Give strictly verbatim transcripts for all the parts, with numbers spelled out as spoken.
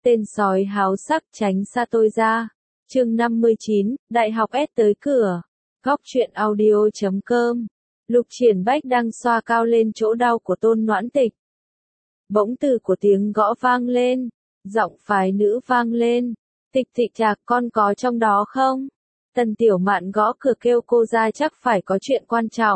Tên sói háo sắc tránh xa tôi ra. Chương năm mươi chín, Đại học S tới cửa. Góc truyện audio chấm com. Lục Triển Bách đang xoa cao lên chỗ đau của Tôn Noãn Tịch. Bỗng từ của tiếng gõ vang lên, giọng phái nữ vang lên. Tịch tịch chạc, con có trong đó không? Tần Tiểu Mạn gõ cửa kêu cô ra, chắc phải có chuyện quan trọng.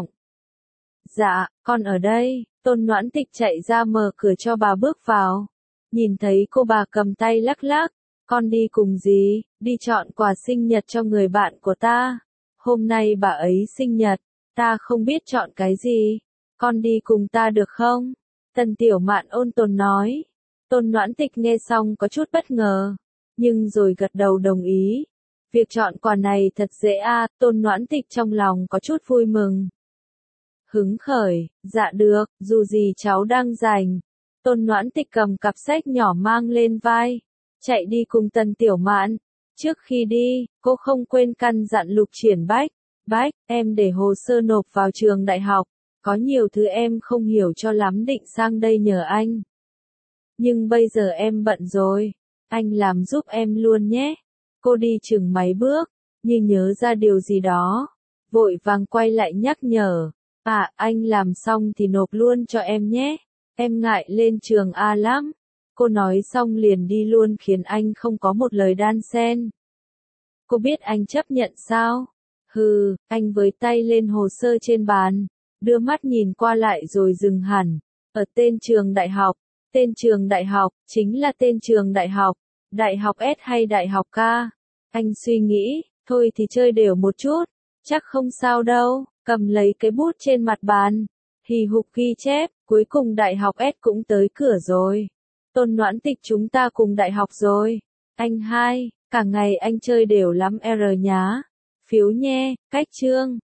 Dạ, con ở đây. Tôn Noãn Tịch chạy ra mở cửa cho bà bước vào. Nhìn thấy cô, bà cầm tay lắc lắc. Con đi cùng gì? Đi chọn quà sinh nhật cho người bạn của ta. Hôm nay bà ấy sinh nhật, ta không biết chọn cái gì. Con đi cùng ta được không? Tần Tiểu Mạn ôn tồn nói. Tôn Noãn Tịch nghe xong có chút bất ngờ, nhưng rồi gật đầu đồng ý. Việc chọn quà này thật dễ à, Tôn Noãn Tịch trong lòng có chút vui mừng. Hứng khởi, dạ được, dù gì cháu đang rảnh. Tôn Noãn Tịch cầm cặp sách nhỏ mang lên vai, chạy đi cùng Tần Tiểu Mạn. Trước khi đi, cô không quên căn dặn Lục Triển Bách. Bách, em để hồ sơ nộp vào trường đại học. Có nhiều thứ em không hiểu cho lắm, định sang đây nhờ anh. Nhưng bây giờ em bận rồi, anh làm giúp em luôn nhé. Cô đi chừng mấy bước, như nhớ ra điều gì đó, vội vàng quay lại nhắc nhở. À, anh làm xong thì nộp luôn cho em nhé. Em ngại lên trường A lắm. Cô nói xong liền đi luôn, khiến anh không có một lời đan xen. Cô biết anh chấp nhận sao? Hừ, anh với tay lên hồ sơ trên bàn, đưa mắt nhìn qua lại rồi dừng hẳn. Ở tên trường đại học, tên trường đại học, chính là tên trường đại học. Đại học S hay đại học K? Anh suy nghĩ, thôi thì chơi đều một chút, chắc không sao đâu. Cầm lấy cái bút trên mặt bàn, hì hục ghi chép, cuối cùng đại học S cũng tới cửa rồi. Tôn Noãn Tịch, chúng ta cùng đại học rồi. Anh hai, cả ngày anh chơi đều lắm R nhá. Phiếu nhe, cách chương.